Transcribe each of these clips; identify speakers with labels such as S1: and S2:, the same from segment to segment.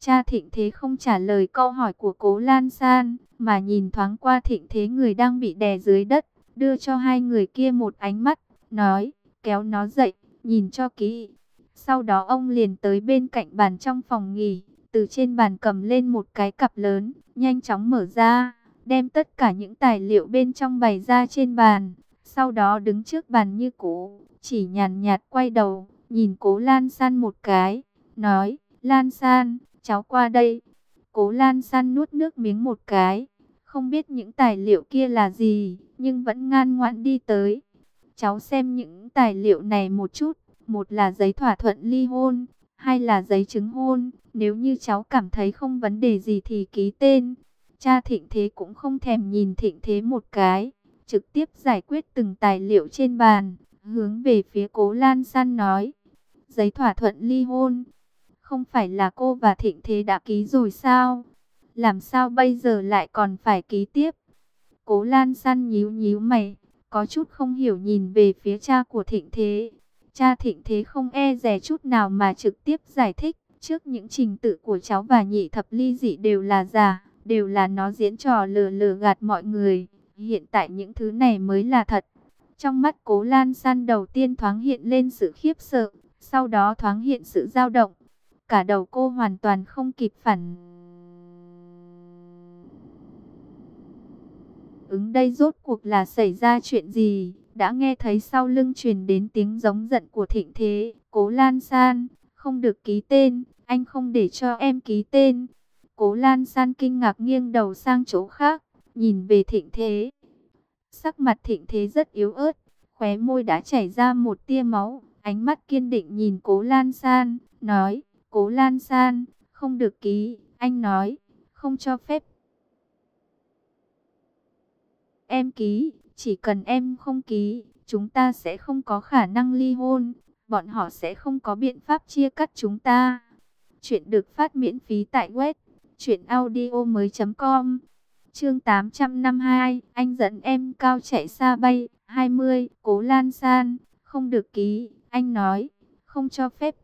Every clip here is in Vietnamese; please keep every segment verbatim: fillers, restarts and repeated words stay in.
S1: Cha Thịnh Thế không trả lời câu hỏi của Cố Lan San, mà nhìn thoáng qua Thịnh Thế người đang bị đè dưới đất, đưa cho hai người kia một ánh mắt, nói, kéo nó dậy, nhìn cho kỹ. Sau đó ông liền tới bên cạnh bàn trong phòng nghỉ, từ trên bàn cầm lên một cái cặp lớn, nhanh chóng mở ra, đem tất cả những tài liệu bên trong bày ra trên bàn. Sau đó đứng trước bàn như cũ, chỉ nhàn nhạt quay đầu, nhìn Cố Lan San một cái, nói, Lan San, cháu qua đây. Cố Lan San nuốt nước miếng một cái, không biết những tài liệu kia là gì, nhưng vẫn ngoan ngoãn đi tới. Cháu xem những tài liệu này một chút, một là giấy thỏa thuận ly hôn, hai là giấy chứng hôn, nếu như cháu cảm thấy không vấn đề gì thì ký tên. Cha Thịnh Thế cũng không thèm nhìn Thịnh Thế một cái, trực tiếp giải quyết từng tài liệu trên bàn, hướng về phía Cố Lan San nói, giấy thỏa thuận ly hôn, không phải là cô và Thịnh Thế đã ký rồi sao? Làm sao bây giờ lại còn phải ký tiếp? Cố Lan San nhíu nhíu mày, có chút không hiểu nhìn về phía cha của Thịnh Thế. Cha Thịnh Thế không e dè chút nào mà trực tiếp giải thích, trước những trình tự của cháu và nhị thập ly dị đều là giả, đều là nó diễn trò lừa lừa gạt mọi người. Hiện tại những thứ này mới là thật. Trong mắt Cố Lan San đầu tiên thoáng hiện lên sự khiếp sợ, sau đó thoáng hiện sự dao động. Cả đầu cô hoàn toàn không kịp phản ứng, đây rốt cuộc là xảy ra chuyện gì? Đã nghe thấy sau lưng truyền đến tiếng giống giận của Thịnh Thế. Cố Lan San, không được ký tên, anh không để cho em ký tên. Cố Lan San kinh ngạc nghiêng đầu sang chỗ khác, nhìn về Thịnh Thế. Sắc mặt Thịnh Thế rất yếu ớt, khóe môi đã chảy ra một tia máu, ánh mắt kiên định nhìn Cố Lan San, nói, Cố Lan San, không được ký, anh nói, không cho phép em ký, chỉ cần em không ký, chúng ta sẽ không có khả năng ly hôn, bọn họ sẽ không có biện pháp chia cắt chúng ta. Chuyện được phát miễn phí tại web truyện audio mới chấm com. Chương tám trăm năm mươi hai, anh dẫn em cao chạy xa bay. Hai mươi, Cố Lan San, không được ký, anh nói, không cho phép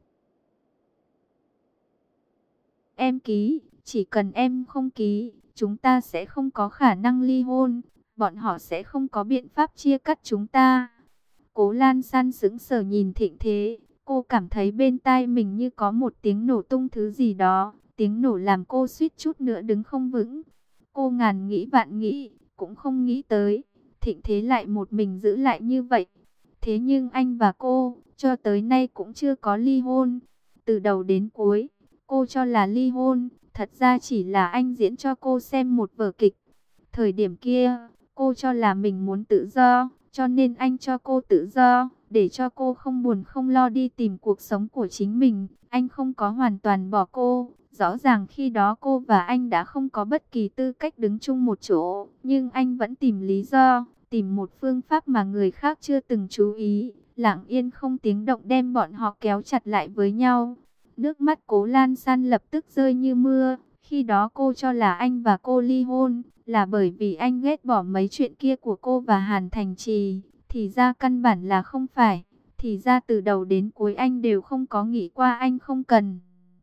S1: em ký, chỉ cần em không ký, chúng ta sẽ không có khả năng ly hôn, bọn họ sẽ không có biện pháp chia cắt chúng ta. Cố Lan San sững sờ nhìn Thịnh Thế, cô cảm thấy bên tai mình như có một tiếng nổ tung thứ gì đó, tiếng nổ làm cô suýt chút nữa đứng không vững. Cô ngàn nghĩ vạn nghĩ, cũng không nghĩ tới, Thịnh Thế lại một mình giữ lại như vậy. Thế nhưng anh và cô, cho tới nay cũng chưa có ly hôn. Từ đầu đến cuối, cô cho là ly hôn, thật ra chỉ là anh diễn cho cô xem một vở kịch. Thời điểm kia, cô cho là mình muốn tự do, cho nên anh cho cô tự do, để cho cô không buồn không lo đi tìm cuộc sống của chính mình. Anh không có hoàn toàn bỏ cô. Rõ ràng khi đó cô và anh đã không có bất kỳ tư cách đứng chung một chỗ, nhưng anh vẫn tìm lý do, tìm một phương pháp mà người khác chưa từng chú ý, lặng yên không tiếng động đem bọn họ kéo chặt lại với nhau. Nước mắt Cố Lan San lập tức rơi như mưa. Khi đó cô cho là anh và cô ly hôn, là bởi vì anh ghét bỏ mấy chuyện kia của cô và Hàn Thành Trì. Thì ra căn bản là không phải. Thì ra từ đầu đến cuối anh đều không có nghĩ qua anh không cần.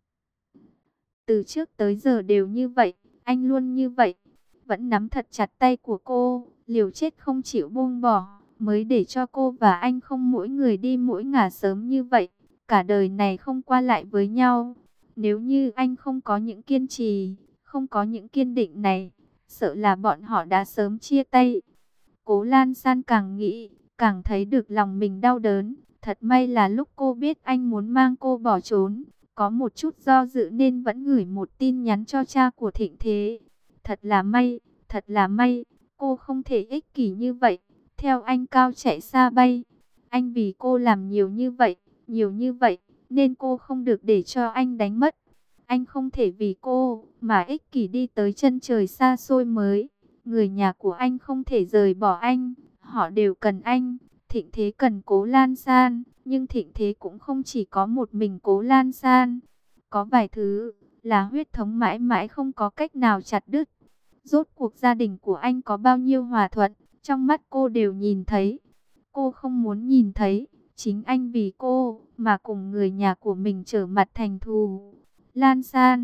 S1: Từ trước tới giờ đều như vậy, anh luôn như vậy. Vẫn nắm thật chặt tay của cô, liều chết không chịu buông bỏ, mới để cho cô và anh không mỗi người đi mỗi ngả sớm như vậy. Cả đời này không qua lại với nhau. Nếu như anh không có những kiên trì, không có những kiên định này, sợ là bọn họ đã sớm chia tay. Cố Lan San càng nghĩ, càng thấy được lòng mình đau đớn. Thật may là lúc cô biết anh muốn mang cô bỏ trốn, có một chút do dự nên vẫn gửi một tin nhắn cho cha của Thịnh Thế. Thật là may, thật là may, cô không thể ích kỷ như vậy, theo anh cao chạy xa bay. Anh vì cô làm nhiều như vậy, nhiều như vậy, nên cô không được để cho anh đánh mất. Anh không thể vì cô mà ích kỷ đi tới chân trời xa xôi mới. Người nhà của anh không thể rời bỏ anh, họ đều cần anh. Thịnh Thế cần Cố Lan San, nhưng Thịnh Thế cũng không chỉ có một mình Cố Lan San. Có vài thứ là huyết thống mãi mãi không có cách nào chặt đứt. Rốt cuộc gia đình của anh có bao nhiêu hòa thuận, trong mắt cô đều nhìn thấy. Cô không muốn nhìn thấy, chính anh vì cô mà cùng người nhà của mình trở mặt thành thù. Lan San,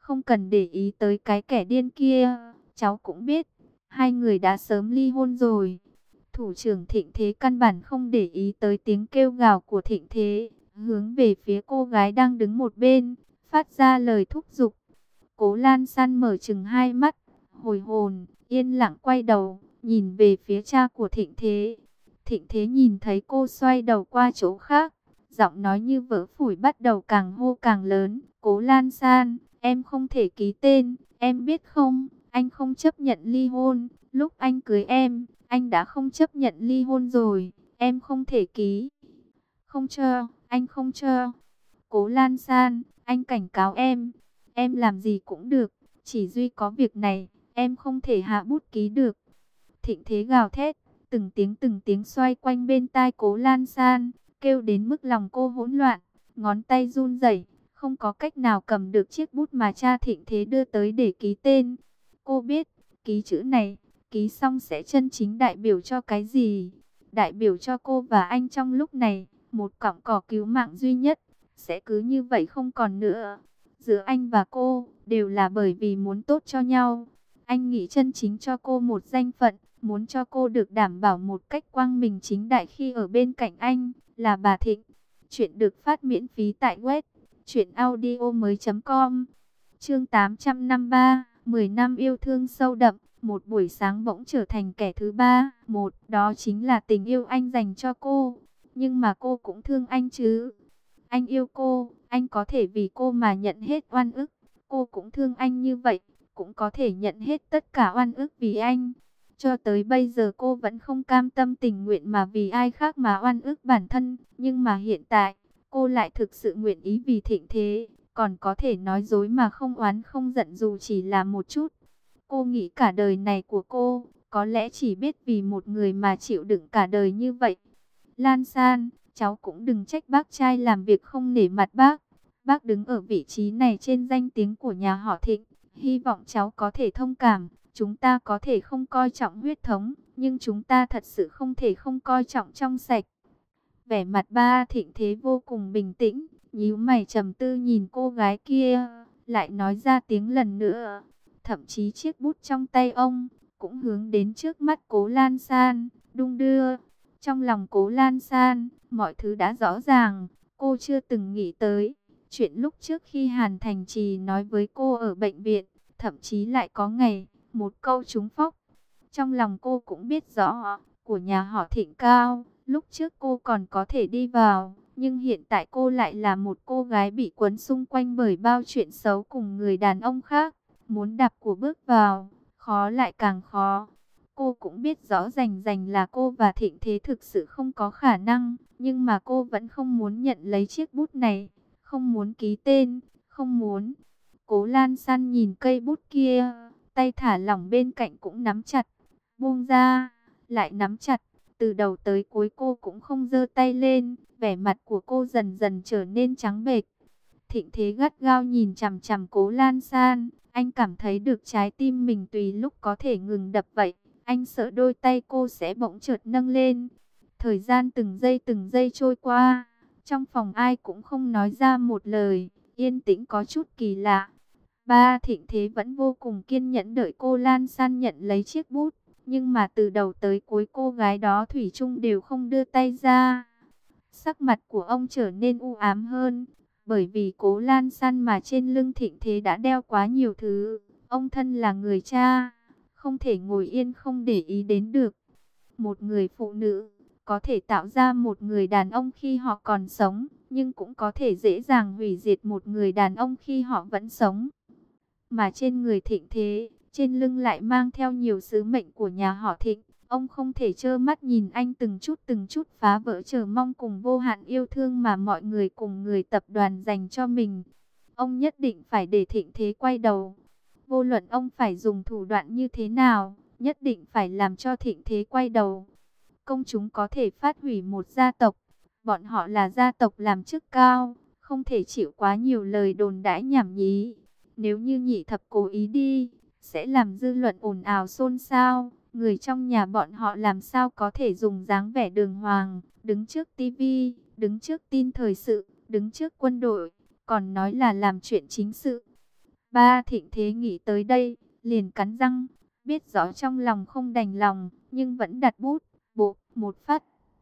S1: không cần để ý tới cái kẻ điên kia. Cháu cũng biết, hai người đã sớm ly hôn rồi. Thủ trưởng Thịnh Thế căn bản không để ý tới tiếng kêu gào của Thịnh Thế, hướng về phía cô gái đang đứng một bên, phát ra lời thúc giục. Cố Lan San mở chừng hai mắt, hồi hồn, yên lặng quay đầu, nhìn về phía cha của Thịnh Thế. Thịnh Thế nhìn thấy cô xoay đầu qua chỗ khác, giọng nói như vỡ phủi bắt đầu càng hô càng lớn. Cố Lan San, em không thể ký tên, em biết không, anh không chấp nhận ly hôn. Lúc anh cưới em, anh đã không chấp nhận ly hôn rồi, em không thể ký. Không cho, anh không cho. Cố Lan San, anh cảnh cáo em, em làm gì cũng được, chỉ duy có việc này, em không thể hạ bút ký được. Thịnh Thế gào thét, từng tiếng từng tiếng xoay quanh bên tai Cố Lan San, kêu đến mức lòng cô hỗn loạn, ngón tay run rẩy, không có cách nào cầm được chiếc bút mà cha Thịnh Thế đưa tới để ký tên. Cô biết, ký chữ này, ký xong sẽ chân chính đại biểu cho cái gì? Đại biểu cho cô và anh trong lúc này, một cọng cỏ cứu mạng duy nhất, sẽ cứ như vậy không còn nữa. Giữa anh và cô, đều là bởi vì muốn tốt cho nhau. Anh nghĩ chân chính cho cô một danh phận, muốn cho cô được đảm bảo một cách quang minh chính đại khi ở bên cạnh anh, là bà Thịnh. Chuyện được phát miễn phí tại web truyện audio mới chấm com. Chương tám trăm năm mươi ba, mười năm yêu thương sâu đậm, một buổi sáng bỗng trở thành kẻ thứ ba. Một, đó chính là tình yêu anh dành cho cô. Nhưng mà cô cũng thương anh chứ. Anh yêu cô, anh có thể vì cô mà nhận hết oan ức. Cô cũng thương anh như vậy, cũng có thể nhận hết tất cả oan ức vì anh. Cho tới bây giờ cô vẫn không cam tâm tình nguyện mà vì ai khác mà oan ức bản thân. Nhưng mà hiện tại, cô lại thực sự nguyện ý vì Thịnh Thế. Còn có thể nói dối mà không oán không giận dù chỉ là một chút. Cô nghĩ cả đời này của cô, có lẽ chỉ biết vì một người mà chịu đựng cả đời như vậy. Lan San, cháu cũng đừng trách bác trai làm việc không nể mặt bác. Bác đứng ở vị trí này trên danh tiếng của nhà họ Thịnh. Hy vọng cháu có thể thông cảm. Chúng ta có thể không coi trọng huyết thống, nhưng chúng ta thật sự không thể không coi trọng trong sạch. Vẻ mặt ba Thịnh Thế vô cùng bình tĩnh, nhíu mày trầm tư nhìn cô gái kia, lại nói ra tiếng lần nữa. Thậm chí chiếc bút trong tay ông cũng hướng đến trước mắt Cố Lan San, đung đưa. Trong lòng Cố Lan San, mọi thứ đã rõ ràng, cô chưa từng nghĩ tới. Chuyện lúc trước khi Hàn Thành Trì nói với cô ở bệnh viện, thậm chí lại có ngày, một câu trúng phóc. Trong lòng cô cũng biết rõ, của nhà họ Thịnh Cao, lúc trước cô còn có thể đi vào, nhưng hiện tại cô lại là một cô gái bị quấn xung quanh bởi bao chuyện xấu cùng người đàn ông khác. Muốn đạp của bước vào, khó lại càng khó. Cô cũng biết rõ rành rành là cô và Thịnh Thế thực sự không có khả năng, nhưng mà cô vẫn không muốn nhận lấy chiếc bút này, không muốn ký tên, không muốn. Cố Lan San nhìn cây bút kia, tay thả lỏng bên cạnh cũng nắm chặt, buông ra, lại nắm chặt, từ đầu tới cuối cô cũng không giơ tay lên, vẻ mặt của cô dần dần trở nên trắng bệch. Thịnh Thế gắt gao nhìn chằm chằm Cố Lan San, anh cảm thấy được trái tim mình tùy lúc có thể ngừng đập vậy. Anh sợ đôi tay cô sẽ bỗng chợt nâng lên. Thời gian từng giây từng giây trôi qua, trong phòng ai cũng không nói ra một lời, yên tĩnh có chút kỳ lạ. Ba Thịnh Thế vẫn vô cùng kiên nhẫn đợi cô Lan San nhận lấy chiếc bút, nhưng mà từ đầu tới cuối cô gái đó thủy chung đều không đưa tay ra. Sắc mặt của ông trở nên u ám hơn, bởi vì Cố Lan San mà trên lưng Thịnh Thế đã đeo quá nhiều thứ. Ông thân là người cha, không thể ngồi yên không để ý đến được. Một người phụ nữ có thể tạo ra một người đàn ông khi họ còn sống, nhưng cũng có thể dễ dàng hủy diệt một người đàn ông khi họ vẫn sống. Mà trên người Thịnh Thế, trên lưng lại mang theo nhiều sứ mệnh của nhà họ Thịnh. Ông không thể trơ mắt nhìn anh từng chút từng chút phá vỡ chờ mong cùng vô hạn yêu thương mà mọi người cùng người tập đoàn dành cho mình. Ông nhất định phải để Thịnh Thế quay đầu. Vô luận ông phải dùng thủ đoạn như thế nào, nhất định phải làm cho Thịnh Thế quay đầu. Công chúng có thể phát hủy một gia tộc. Bọn họ là gia tộc làm chức cao, không thể chịu quá nhiều lời đồn đãi nhảm nhí. Nếu như Nhị Thập cố ý đi, sẽ làm dư luận ồn ào xôn xao. Người trong nhà bọn họ làm sao có thể dùng dáng vẻ đường hoàng, đứng trước tivi, đứng trước tin thời sự, đứng trước quân đội, còn nói là làm chuyện chính sự. Ba Thịnh Thế nghĩ tới đây, liền cắn răng, biết rõ trong lòng không đành lòng, nhưng vẫn đặt bút, bộ, một phát.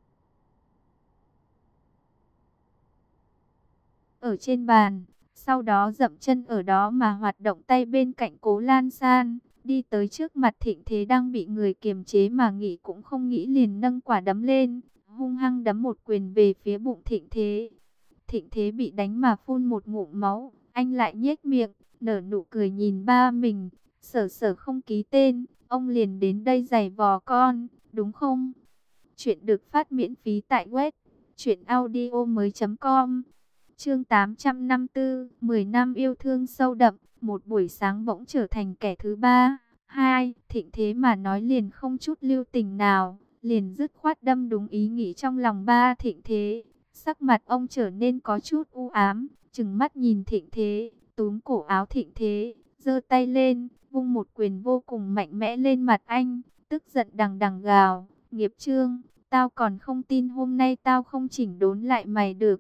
S1: Ở trên bàn, sau đó dậm chân ở đó mà hoạt động tay bên cạnh Cố Lan San, đi tới trước mặt Thịnh Thế đang bị người kiềm chế mà nghĩ cũng không nghĩ liền nâng quả đấm lên, hung hăng đấm một quyền về phía bụng Thịnh Thế. Thịnh Thế bị đánh mà phun một ngụm máu, anh lại nhếch miệng, nở nụ cười nhìn ba mình, Sở Sở không ký tên, ông liền đến đây giày vò con, đúng không? Chuyện được phát miễn phí tại web truyện audio mới.com. Chương tám trăm năm mươi tư, mười năm yêu thương sâu đậm, một buổi sáng bỗng trở thành kẻ thứ ba. Hai, Thịnh Thế mà nói liền không chút lưu tình nào, liền dứt khoát đâm đúng ý nghĩ trong lòng ba Thịnh Thế. Sắc mặt ông trở nên có chút u ám, trừng mắt nhìn Thịnh Thế, túm cổ áo Thịnh Thế, giơ tay lên, vung một quyền vô cùng mạnh mẽ lên mặt anh, tức giận đằng đằng gào, nghiệp chướng, tao còn không tin hôm nay tao không chỉnh đốn lại mày được.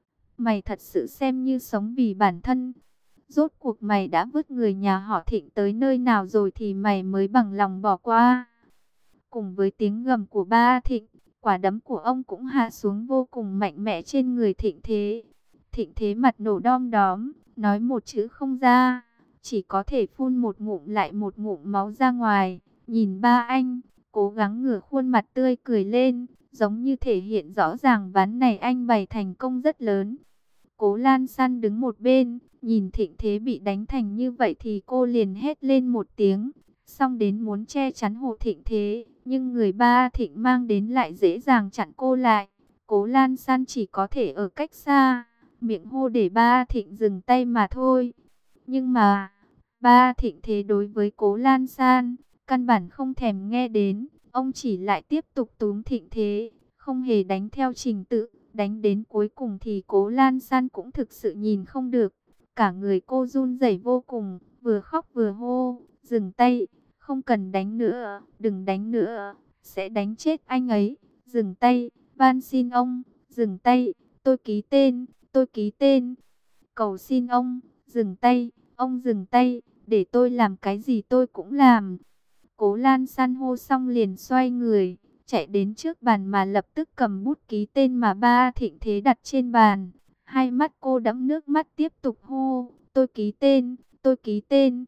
S1: Mày thật sự xem như sống vì bản thân. Rốt cuộc mày đã vứt người nhà họ Thịnh tới nơi nào rồi thì mày mới bằng lòng bỏ qua. Cùng với tiếng gầm của ba Thịnh, quả đấm của ông cũng hạ xuống vô cùng mạnh mẽ trên người Thịnh Thế. Thịnh Thế mặt nổ đom đóm, nói một chữ không ra, chỉ có thể phun một ngụm lại một ngụm máu ra ngoài. Nhìn ba anh, cố gắng ngửa khuôn mặt tươi cười lên, giống như thể hiện rõ ràng ván này anh bày thành công rất lớn. Cố Lan San đứng một bên, nhìn Thịnh Thế bị đánh thành như vậy thì cô liền hét lên một tiếng, xong đến muốn che chắn hộ Thịnh Thế, nhưng người ba Thịnh mang đến lại dễ dàng chặn cô lại. Cố Lan San chỉ có thể ở cách xa, miệng hô để ba Thịnh dừng tay mà thôi. Nhưng mà, ba Thịnh Thế đối với Cố Lan San, căn bản không thèm nghe đến, ông chỉ lại tiếp tục túm Thịnh Thế, không hề đánh theo trình tự. Đánh đến cuối cùng thì Cố Lan San cũng thực sự nhìn không được. Cả người cô run rẩy vô cùng, vừa khóc vừa hô, dừng tay, không cần đánh nữa, đừng đánh nữa, sẽ đánh chết anh ấy, dừng tay, van xin ông, dừng tay, tôi ký tên, tôi ký tên, cầu xin ông, dừng tay, ông dừng tay, để tôi làm cái gì tôi cũng làm. Cố Lan San hô xong liền xoay người, chạy đến trước bàn mà lập tức cầm bút ký tên mà ba Thịnh Thế đặt trên bàn. Hai mắt cô đẫm nước mắt tiếp tục hô, tôi ký tên, tôi ký tên.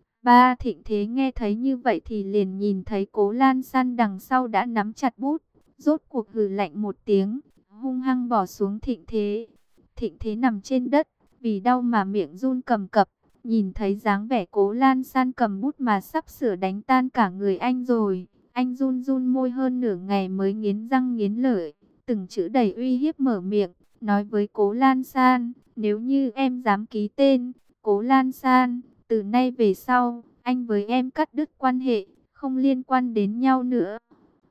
S1: Ba Thịnh Thế nghe thấy như vậy thì liền nhìn thấy Cố Lan San đằng sau đã nắm chặt bút, rốt cuộc hừ lạnh một tiếng, hung hăng bỏ xuống Thịnh Thế. Thịnh Thế nằm trên đất, vì đau mà miệng run cầm cập. Nhìn thấy dáng vẻ Cố Lan San cầm bút mà sắp sửa đánh tan cả người anh rồi. Anh run run môi hơn nửa ngày mới nghiến răng nghiến lợi, từng chữ đầy uy hiếp mở miệng, nói với Cố Lan San, nếu như em dám ký tên, Cố Lan San, từ nay về sau, anh với em cắt đứt quan hệ, không liên quan đến nhau nữa.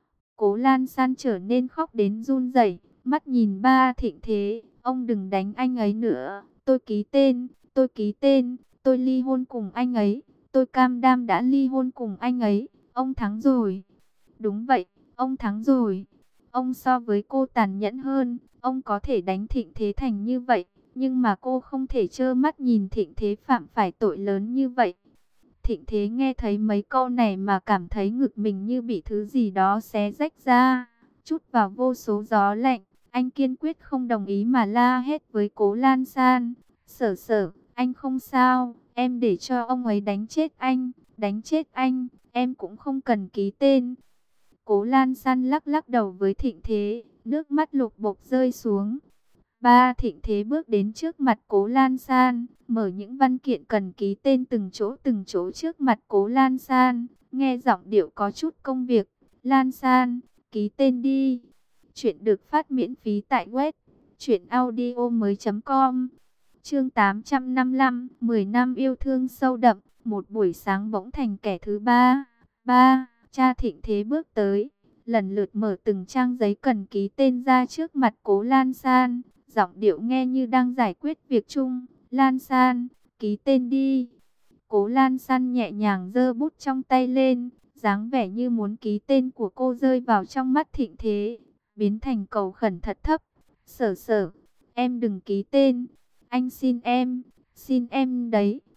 S1: Cố Lan San trở nên khóc đến run rẩy, mắt nhìn ba Thịnh Thế, ông đừng đánh anh ấy nữa, tôi ký tên, tôi ký tên, tôi ly hôn cùng anh ấy, tôi cam đoan đã ly hôn cùng anh ấy, ông thắng rồi. Đúng vậy, ông thắng rồi. Ông so với cô tàn nhẫn hơn, ông có thể đánh Thịnh Thế thành như vậy, nhưng mà cô không thể trơ mắt nhìn Thịnh Thế phạm phải tội lớn như vậy. Thịnh Thế nghe thấy mấy câu này mà cảm thấy ngực mình như bị thứ gì đó xé rách ra, trút vào vô số gió lạnh. Anh kiên quyết không đồng ý mà la hét với Cố Lan San, Sở Sở, anh không sao, em để cho ông ấy đánh chết anh, đánh chết anh, em cũng không cần ký tên. Cố Lan San lắc lắc đầu với Thịnh Thế, nước mắt lục bộc rơi xuống. Ba Thịnh Thế bước đến trước mặt Cố Lan San, mở những văn kiện cần ký tên từng chỗ từng chỗ trước mặt Cố Lan San, nghe giọng điệu có chút công việc. Lan San, ký tên đi. Chuyện được phát miễn phí tại web truyện audio mới.com. Chương tám trăm năm mươi lăm, mười năm yêu thương sâu đậm, một buổi sáng bỗng thành kẻ thứ ba. Ba, cha Thịnh Thế bước tới, lần lượt mở từng trang giấy cần ký tên ra trước mặt Cố Lan San, giọng điệu nghe như đang giải quyết việc chung. Lan San, ký tên đi. Cố Lan San nhẹ nhàng giơ bút trong tay lên, dáng vẻ như muốn ký tên của cô rơi vào trong mắt Thịnh Thế, biến thành cầu khẩn thật thấp. Sở Sở, em đừng ký tên, anh xin em, xin em đấy.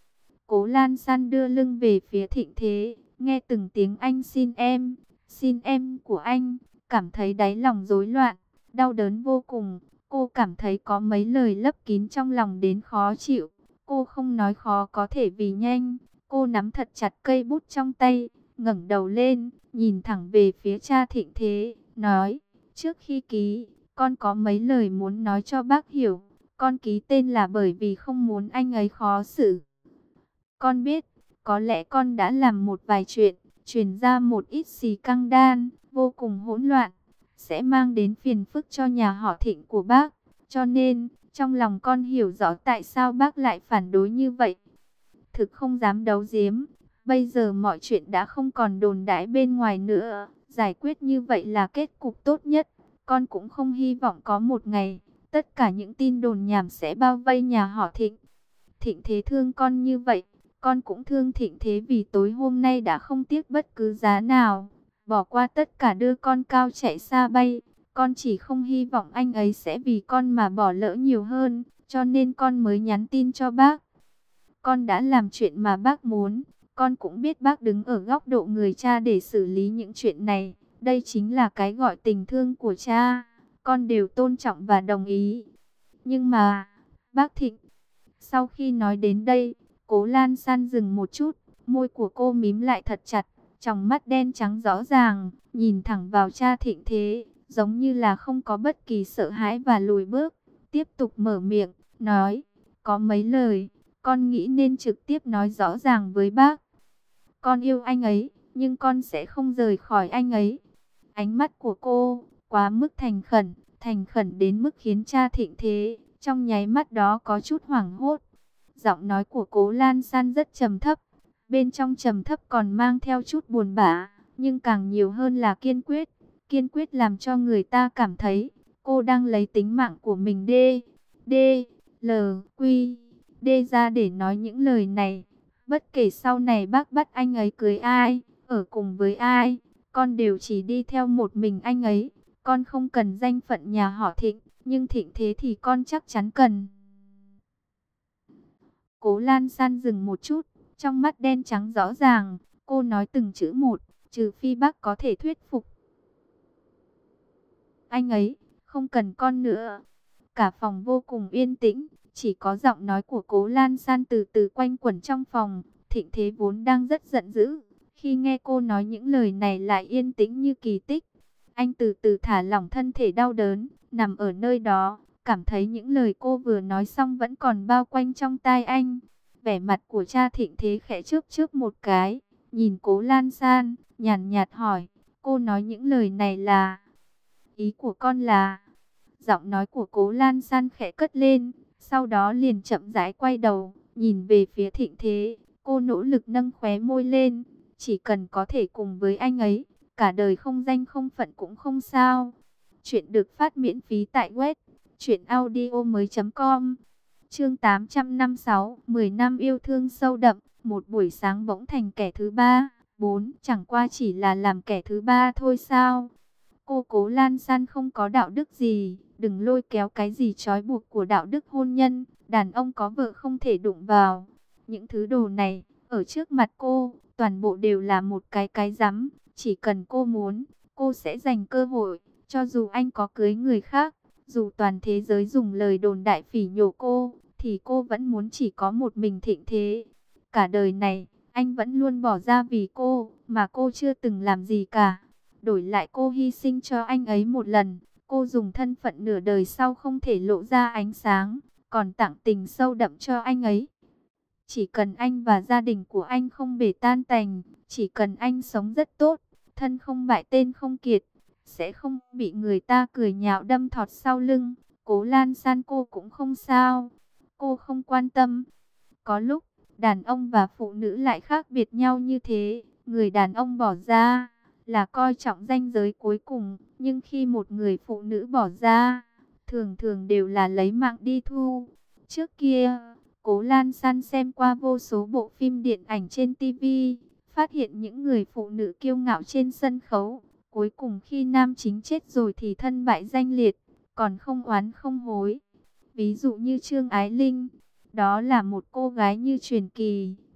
S1: Cố Lan San đưa lưng về phía Thịnh Thế, nghe từng tiếng anh xin em, xin em của anh, cảm thấy đáy lòng rối loạn, đau đớn vô cùng. Cô cảm thấy có mấy lời lấp kín trong lòng đến khó chịu. Cô không nói khó có thể vì nhanh. Cô nắm thật chặt cây bút trong tay, ngẩng đầu lên, nhìn thẳng về phía cha Thịnh Thế, nói, trước khi ký, con có mấy lời muốn nói cho bác hiểu. Con ký tên là bởi vì không muốn anh ấy khó xử. Con biết, có lẽ con đã làm một vài chuyện, truyền ra một ít xì căng đan, vô cùng hỗn loạn, sẽ mang đến phiền phức cho nhà họ Thịnh của bác. Cho nên, trong lòng con hiểu rõ tại sao bác lại phản đối như vậy. Thực không dám đấu giếm, bây giờ mọi chuyện đã không còn đồn đãi bên ngoài nữa, giải quyết như vậy là kết cục tốt nhất. Con cũng không hy vọng có một ngày, tất cả những tin đồn nhảm sẽ bao vây nhà họ Thịnh. Thịnh Thế thương con như vậy, con cũng thương Thịnh Thế vì tối hôm nay đã không tiếc bất cứ giá nào, bỏ qua tất cả đưa con cao chạy xa bay. Con chỉ không hy vọng anh ấy sẽ vì con mà bỏ lỡ nhiều hơn, cho nên con mới nhắn tin cho bác. Con đã làm chuyện mà bác muốn, con cũng biết bác đứng ở góc độ người cha để xử lý những chuyện này. Đây chính là cái gọi tình thương của cha, con đều tôn trọng và đồng ý. Nhưng mà, bác Thịnh, sau khi nói đến đây, Cố Lan San dừng một chút, môi của cô mím lại thật chặt, tròng mắt đen trắng rõ ràng, nhìn thẳng vào cha Thịnh Thế, giống như là không có bất kỳ sợ hãi và lùi bước. Tiếp tục mở miệng, nói, có mấy lời, con nghĩ nên trực tiếp nói rõ ràng với bác. Con yêu anh ấy, nhưng con sẽ không rời khỏi anh ấy. Ánh mắt của cô, quá mức thành khẩn, thành khẩn đến mức khiến cha Thịnh Thế, trong nháy mắt đó có chút hoảng hốt. Giọng nói của Cố Lan San rất trầm thấp, bên trong trầm thấp còn mang theo chút buồn bã, nhưng càng nhiều hơn là kiên quyết. Kiên quyết làm cho người ta cảm thấy, cô đang lấy tính mạng của mình đê, đê, lờ, quy, đê ra để nói những lời này. Bất kể sau này bác bắt anh ấy cưới ai, ở cùng với ai, con đều chỉ đi theo một mình anh ấy. Con không cần danh phận nhà họ Thịnh, nhưng Thịnh Thế thì con chắc chắn cần. Cố Lan San dừng một chút, trong mắt đen trắng rõ ràng, cô nói từng chữ một, trừ phi bác có thể thuyết phục anh ấy, không cần con nữa. Cả phòng vô cùng yên tĩnh, chỉ có giọng nói của Cố Lan San từ từ quanh quẩn trong phòng. Thịnh Thế vốn đang rất giận dữ, khi nghe cô nói những lời này lại yên tĩnh như kỳ tích. Anh từ từ thả lỏng thân thể đau đớn, nằm ở nơi đó, cảm thấy những lời cô vừa nói xong vẫn còn bao quanh trong tai anh. Vẻ mặt của cha Thịnh Thế khẽ chớp chớp một cái, nhìn Cố Lan San, nhàn nhạt hỏi, cô nói những lời này là... Ý của con là... Giọng nói của Cố Lan San khẽ cất lên, sau đó liền chậm rãi quay đầu, nhìn về phía Thịnh Thế. Cô nỗ lực nâng khóe môi lên, chỉ cần có thể cùng với anh ấy, cả đời không danh không phận cũng không sao. Chuyện được phát miễn phí tại web truyện audio mới chấm com. Chương tám trăm năm mươi sáu, mười năm yêu thương sâu đậm, một buổi sáng bỗng thành kẻ thứ ba. Bốn, chẳng qua chỉ là làm kẻ thứ ba thôi sao? Cô Cố Lan San không có đạo đức gì, đừng lôi kéo cái gì trói buộc của đạo đức hôn nhân, đàn ông có vợ không thể đụng vào. Những thứ đồ này, ở trước mặt cô, toàn bộ đều là một cái cái rắm, chỉ cần cô muốn, cô sẽ dành cơ hội, cho dù anh có cưới người khác, dù toàn thế giới dùng lời đồn đại phỉ nhổ cô, thì cô vẫn muốn chỉ có một mình Thịnh Thế. Cả đời này, anh vẫn luôn bỏ ra vì cô, mà cô chưa từng làm gì cả. Đổi lại cô hy sinh cho anh ấy một lần, cô dùng thân phận nửa đời sau không thể lộ ra ánh sáng, còn tặng tình sâu đậm cho anh ấy. Chỉ cần anh và gia đình của anh không bể tan tành, chỉ cần anh sống rất tốt, thân không bại tên không kiệt, sẽ không bị người ta cười nhạo đâm thọt sau lưng. Cố Lan San cô cũng không sao, cô không quan tâm. Có lúc, đàn ông và phụ nữ lại khác biệt nhau như thế, người đàn ông bỏ ra là coi trọng ranh giới cuối cùng, nhưng khi một người phụ nữ bỏ ra, thường thường đều là lấy mạng đi thu. Trước kia, Cố Lan San xem qua vô số bộ phim điện ảnh trên ti vi, phát hiện những người phụ nữ kiêu ngạo trên sân khấu, cuối cùng khi nam chính chết rồi thì thân bại danh liệt, còn không oán không hối. Ví dụ như Trương Ái Linh, đó là một cô gái như truyền kỳ,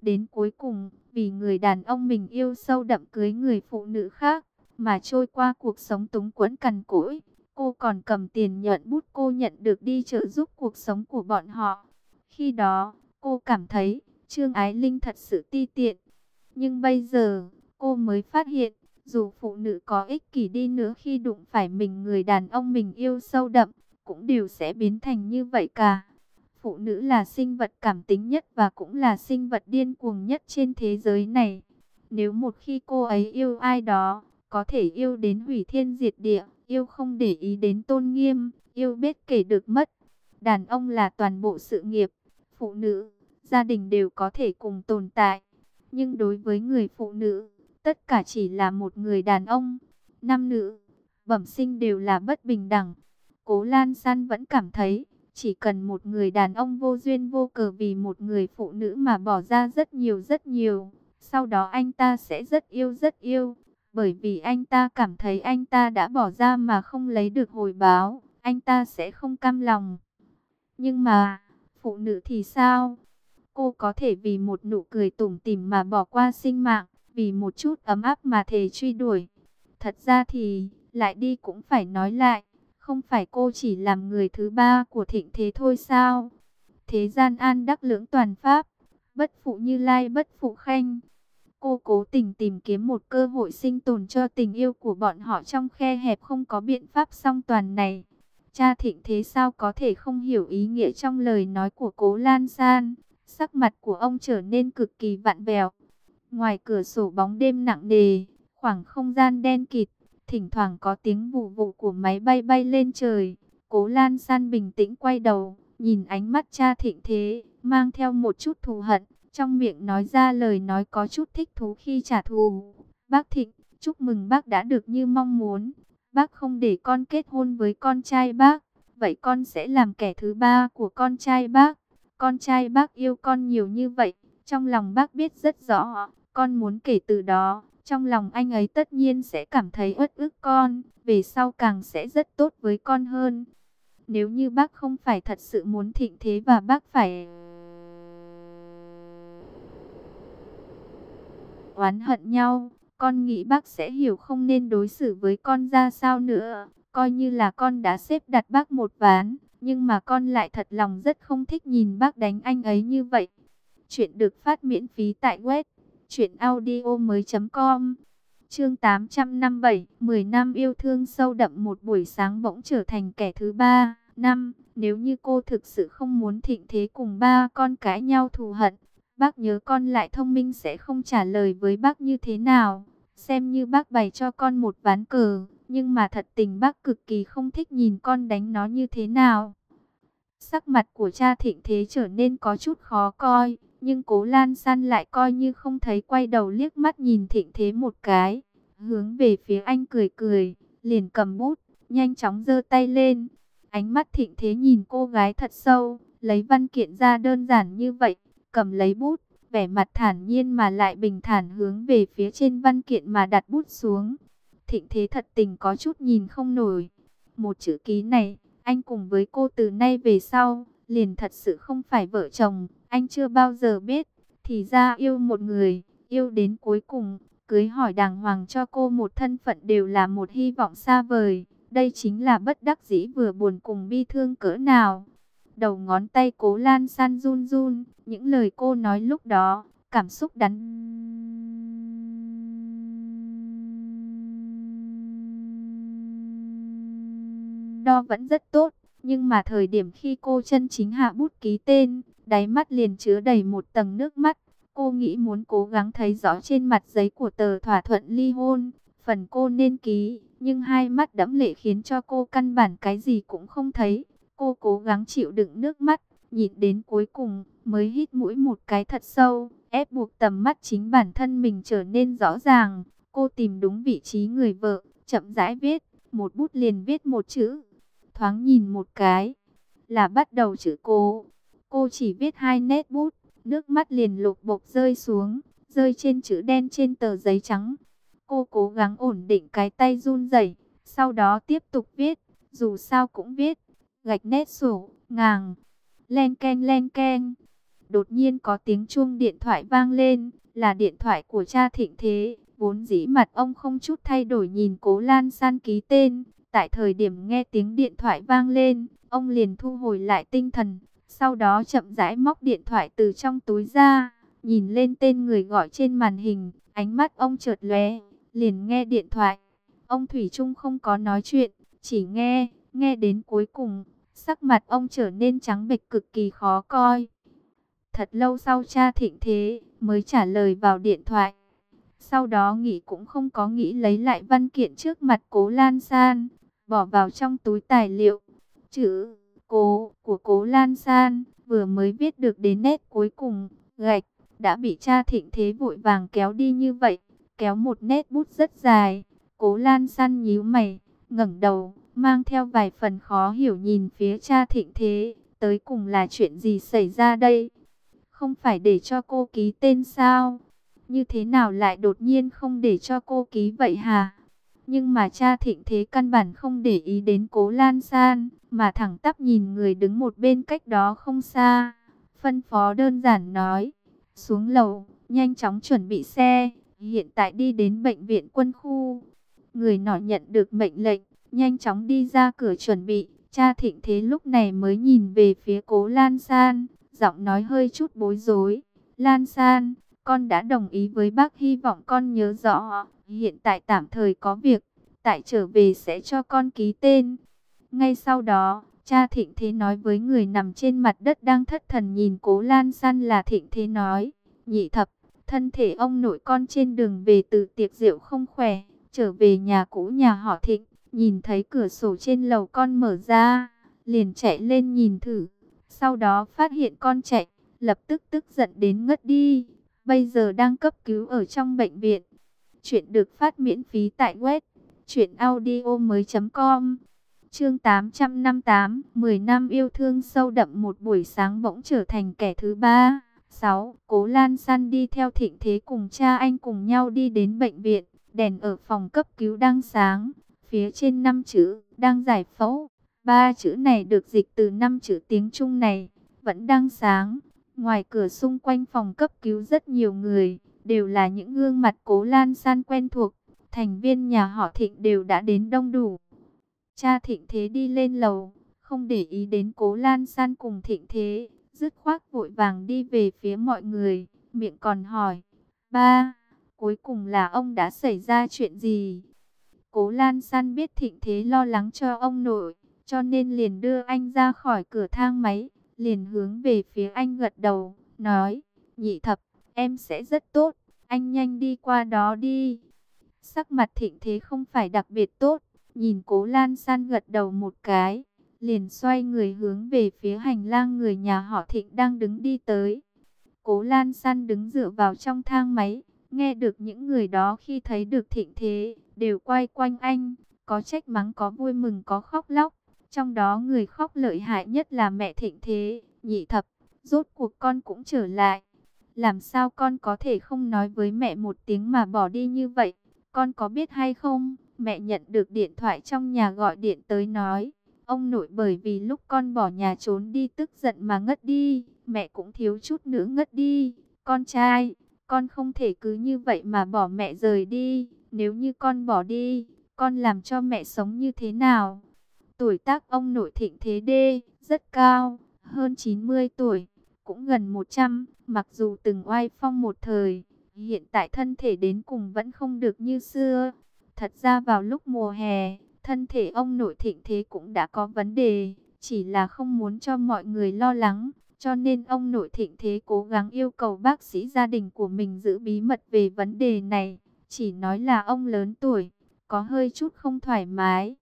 S1: Đến cuối cùng, vì người đàn ông mình yêu sâu đậm cưới người phụ nữ khác, mà trôi qua cuộc sống túng quẫn cằn cỗi. Cô còn cầm tiền nhuận bút cô nhận được đi trợ giúp cuộc sống của bọn họ. Khi đó, cô cảm thấy Trương Ái Linh thật sự ti tiện. Nhưng bây giờ, cô mới phát hiện, dù phụ nữ có ích kỷ đi nữa khi đụng phải mình người đàn ông mình yêu sâu đậm, cũng đều sẽ biến thành như vậy cả. Phụ nữ là sinh vật cảm tính nhất và cũng là sinh vật điên cuồng nhất trên thế giới này. Nếu một khi cô ấy yêu ai đó, có thể yêu đến hủy thiên diệt địa, yêu không để ý đến tôn nghiêm, yêu biết kể được mất. Đàn ông là toàn bộ sự nghiệp, phụ nữ, gia đình đều có thể cùng tồn tại. Nhưng đối với người phụ nữ, tất cả chỉ là một người đàn ông. Nam nữ, bẩm sinh đều là bất bình đẳng. Cố Lan San vẫn cảm thấy, chỉ cần một người đàn ông vô duyên vô cớ vì một người phụ nữ mà bỏ ra rất nhiều rất nhiều, sau đó anh ta sẽ rất yêu rất yêu. Bởi vì anh ta cảm thấy anh ta đã bỏ ra mà không lấy được hồi báo, anh ta sẽ không cam lòng. Nhưng mà, phụ nữ thì sao? Cô có thể vì một nụ cười tủm tỉm mà bỏ qua sinh mạng, vì một chút ấm áp mà thề truy đuổi. Thật ra thì, lại đi cũng phải nói lại, không phải cô chỉ làm người thứ ba của Thịnh Thế thôi sao? Thế gian an đắc lưỡng toàn pháp, bất phụ Như Lai bất phụ Khanh. Cô cố tình tìm kiếm một cơ hội sinh tồn cho tình yêu của bọn họ trong khe hẹp không có biện pháp song toàn này. Cha Thịnh Thế sao có thể không hiểu ý nghĩa trong lời nói của Cố Lan San. Sắc mặt của ông trở nên cực kỳ vặn vẹo. Ngoài cửa sổ bóng đêm nặng nề, khoảng không gian đen kịt, thỉnh thoảng có tiếng vù vù của máy bay bay lên trời. Cố Lan San bình tĩnh quay đầu, nhìn ánh mắt cha Thịnh Thế, mang theo một chút thù hận, trong miệng nói ra lời nói có chút thích thú khi trả thù. Bác Thịnh, chúc mừng bác đã được như mong muốn. Bác không để con kết hôn với con trai bác, vậy con sẽ làm kẻ thứ ba của con trai bác. Con trai bác yêu con nhiều như vậy, trong lòng bác biết rất rõ, con muốn kể từ đó, trong lòng anh ấy tất nhiên sẽ cảm thấy uất ức con, về sau càng sẽ rất tốt với con hơn. Nếu như bác không phải thật sự muốn Thịnh Thế và bác phải oán hận nhau, con nghĩ bác sẽ hiểu không nên đối xử với con ra sao nữa. Coi như là con đã xếp đặt bác một ván, nhưng mà con lại thật lòng rất không thích nhìn bác đánh anh ấy như vậy. Chuyện được phát miễn phí tại web truyện audio mới chấm com. Chương tám trăm năm mươi bảy, mười năm yêu thương sâu đậm một buổi sáng bỗng trở thành kẻ thứ ba. Năm, nếu như cô thực sự không muốn Thịnh Thế cùng ba con cãi nhau thù hận, bác nhớ con lại thông minh sẽ không trả lời với bác như thế nào. Xem như bác bày cho con một ván cờ, nhưng mà thật tình bác cực kỳ không thích nhìn con đánh nó như thế nào. Sắc mặt của cha Thịnh Thế trở nên có chút khó coi, nhưng Cố Lan San lại coi như không thấy, quay đầu liếc mắt nhìn Thịnh Thế một cái, hướng về phía anh cười cười, liền cầm bút, nhanh chóng giơ tay lên. Ánh mắt Thịnh Thế nhìn cô gái thật sâu, lấy văn kiện ra đơn giản như vậy, cầm lấy bút, vẻ mặt thản nhiên mà lại bình thản hướng về phía trên văn kiện mà đặt bút xuống. Thịnh Thế thật tình có chút nhìn không nổi. Một chữ ký này, anh cùng với cô từ nay về sau, liền thật sự không phải vợ chồng. Anh chưa bao giờ biết, thì ra yêu một người, yêu đến cuối cùng, cưới hỏi đàng hoàng cho cô một thân phận đều là một hy vọng xa vời. Đây chính là bất đắc dĩ vừa buồn cùng bi thương cỡ nào. Đầu ngón tay Cố Lan San run run, những lời cô nói lúc đó, cảm xúc đắn đo vẫn rất tốt, nhưng mà thời điểm khi cô chân chính hạ bút ký tên, đáy mắt liền chứa đầy một tầng nước mắt. Cô nghĩ muốn cố gắng thấy rõ trên mặt giấy của tờ thỏa thuận ly hôn, phần cô nên ký, nhưng hai mắt đẫm lệ khiến cho cô căn bản cái gì cũng không thấy. Cô cố gắng chịu đựng nước mắt, nhịn đến cuối cùng, mới hít mũi một cái thật sâu, ép buộc tầm mắt chính bản thân mình trở nên rõ ràng. Cô tìm đúng vị trí người vợ, chậm rãi viết, một bút liền viết một chữ. Thoáng nhìn một cái, là bắt đầu chữ Cố. Cô chỉ viết hai nét bút, nước mắt liền lục bục rơi xuống, rơi trên chữ đen trên tờ giấy trắng. Cô cố gắng ổn định cái tay run rẩy, sau đó tiếp tục viết, dù sao cũng viết, gạch nét sổ, ngàng, len keng len keng. đột nhiên có tiếng chuông điện thoại vang lên, là điện thoại của cha Thịnh Thế. Vốn dĩ mặt ông không chút thay đổi nhìn Cố Lan San ký tên, tại thời điểm nghe tiếng điện thoại vang lên, ông liền thu hồi lại tinh thần, sau đó chậm rãi móc điện thoại từ trong túi ra, nhìn lên tên người gọi trên màn hình, ánh mắt ông chợt lóe, liền nghe điện thoại. Ông thủy chung không có nói chuyện, chỉ nghe, nghe đến cuối cùng, sắc mặt ông trở nên trắng bệch cực kỳ khó coi. Thật lâu sau cha Thịnh Thế mới trả lời vào điện thoại. Sau đó nghĩ cũng không có nghĩ lấy lại văn kiện trước mặt Cố Lan San, bỏ vào trong túi tài liệu. Chữ Cố của Cố Lan San vừa mới viết được đến nét cuối cùng, gạch, đã bị cha Thịnh Thế vội vàng kéo đi như vậy, kéo một nét bút rất dài. Cố Lan San nhíu mày, ngẩng đầu, mang theo vài phần khó hiểu nhìn phía cha Thịnh Thế, tới cùng là chuyện gì xảy ra đây? Không phải để cho cô ký tên sao? Như thế nào lại đột nhiên không để cho cô ký vậy hả? Nhưng mà cha Thịnh Thế căn bản không để ý đến Cố Lan San, mà thẳng tắp nhìn người đứng một bên cách đó không xa. Phân phó đơn giản nói, xuống lầu, nhanh chóng chuẩn bị xe, hiện tại đi đến bệnh viện quân khu. Người nọ nhận được mệnh lệnh, nhanh chóng đi ra cửa chuẩn bị. Cha Thịnh Thế lúc này mới nhìn về phía Cố Lan San, giọng nói hơi chút bối rối. Lan San, con đã đồng ý với bác, hy vọng con nhớ rõ. Hiện tại tạm thời có việc, tại trở về sẽ cho con ký tên. Ngay sau đó, cha Thịnh Thế nói với người nằm trên mặt đất đang thất thần nhìn Cố Lan San là Thịnh Thế nói, Nhị Thập, thân thể ông nội con trên đường về từ tiệc rượu không khỏe, trở về nhà cũ nhà họ Thịnh, nhìn thấy cửa sổ trên lầu con mở ra, liền chạy lên nhìn thử, sau đó phát hiện con chạy, lập tức tức giận đến ngất đi, bây giờ đang cấp cứu ở trong bệnh viện. Chuyện được phát miễn phí tại web truyện audio mới.com. Chương tám trăm năm mươi tám, mười năm yêu thương sâu đậm một buổi sáng bỗng trở thành kẻ thứ ba. sáu. Cố Lan San đi theo Thịnh Thế cùng cha anh cùng nhau đi đến bệnh viện. Đèn ở phòng cấp cứu đang sáng. Phía trên năm chữ, đang giải phẫu. Ba chữ này được dịch từ năm chữ tiếng Trung này, vẫn đang sáng. Ngoài cửa xung quanh phòng cấp cứu rất nhiều người, đều là những gương mặt Cố Lan San quen thuộc. Thành viên nhà họ Thịnh đều đã đến đông đủ. Cha Thịnh Thế đi lên lầu, không để ý đến Cố Lan San cùng Thịnh Thế, dứt khoát vội vàng đi về phía mọi người, miệng còn hỏi, ba, cuối cùng là ông đã xảy ra chuyện gì? Cố Lan San biết Thịnh Thế lo lắng cho ông nội, cho nên liền đưa anh ra khỏi cửa thang máy, liền hướng về phía anh gật đầu, nói, Nhị Thập, em sẽ rất tốt, anh nhanh đi qua đó đi. Sắc mặt Thịnh Thế không phải đặc biệt tốt, nhìn Cố Lan San gật đầu một cái, liền xoay người hướng về phía hành lang người nhà họ Thịnh đang đứng đi tới. Cố Lan San đứng dựa vào trong thang máy, nghe được những người đó khi thấy được Thịnh Thế, đều quay quanh anh, có trách mắng có vui mừng có khóc lóc. Trong đó người khóc lợi hại nhất là mẹ Thịnh Thế, Nhị Thập, rốt cuộc con cũng trở lại. Làm sao con có thể không nói với mẹ một tiếng mà bỏ đi như vậy? Con có biết hay không, mẹ nhận được điện thoại trong nhà gọi điện tới nói, ông nội bởi vì lúc con bỏ nhà trốn đi tức giận mà ngất đi, mẹ cũng thiếu chút nữa ngất đi. Con trai, con không thể cứ như vậy mà bỏ mẹ rời đi, nếu như con bỏ đi, con làm cho mẹ sống như thế nào? Tuổi tác ông nội Thịnh Thế Đê rất cao, hơn chín mươi tuổi, cũng gần một trăm, mặc dù từng oai phong một thời, hiện tại thân thể đến cùng vẫn không được như xưa. Thật ra vào lúc mùa hè, thân thể ông nội Thịnh Thế cũng đã có vấn đề, chỉ là không muốn cho mọi người lo lắng, cho nên ông nội Thịnh Thế cố gắng yêu cầu bác sĩ gia đình của mình giữ bí mật về vấn đề này, chỉ nói là ông lớn tuổi, có hơi chút không thoải mái.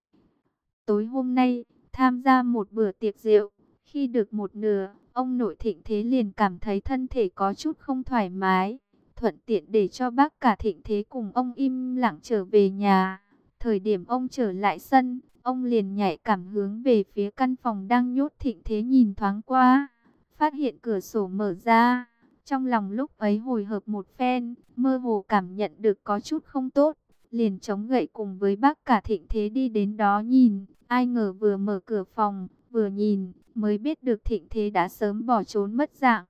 S1: Tối hôm nay, tham gia một bữa tiệc rượu, khi được một nửa, ông nội Thịnh Thế liền cảm thấy thân thể có chút không thoải mái, thuận tiện để cho bác cả Thịnh Thế cùng ông im lặng trở về nhà. Thời điểm ông trở lại sân, ông liền nhảy cảm hướng về phía căn phòng đang nhốt Thịnh Thế nhìn thoáng qua, phát hiện cửa sổ mở ra. Trong lòng lúc ấy hồi hộp một phen, mơ hồ cảm nhận được có chút không tốt, liền chống gậy cùng với bác cả Thịnh Thế đi đến đó nhìn. Ai ngờ vừa mở cửa phòng, vừa nhìn, mới biết được Thịnh Thế đã sớm bỏ trốn mất dạng.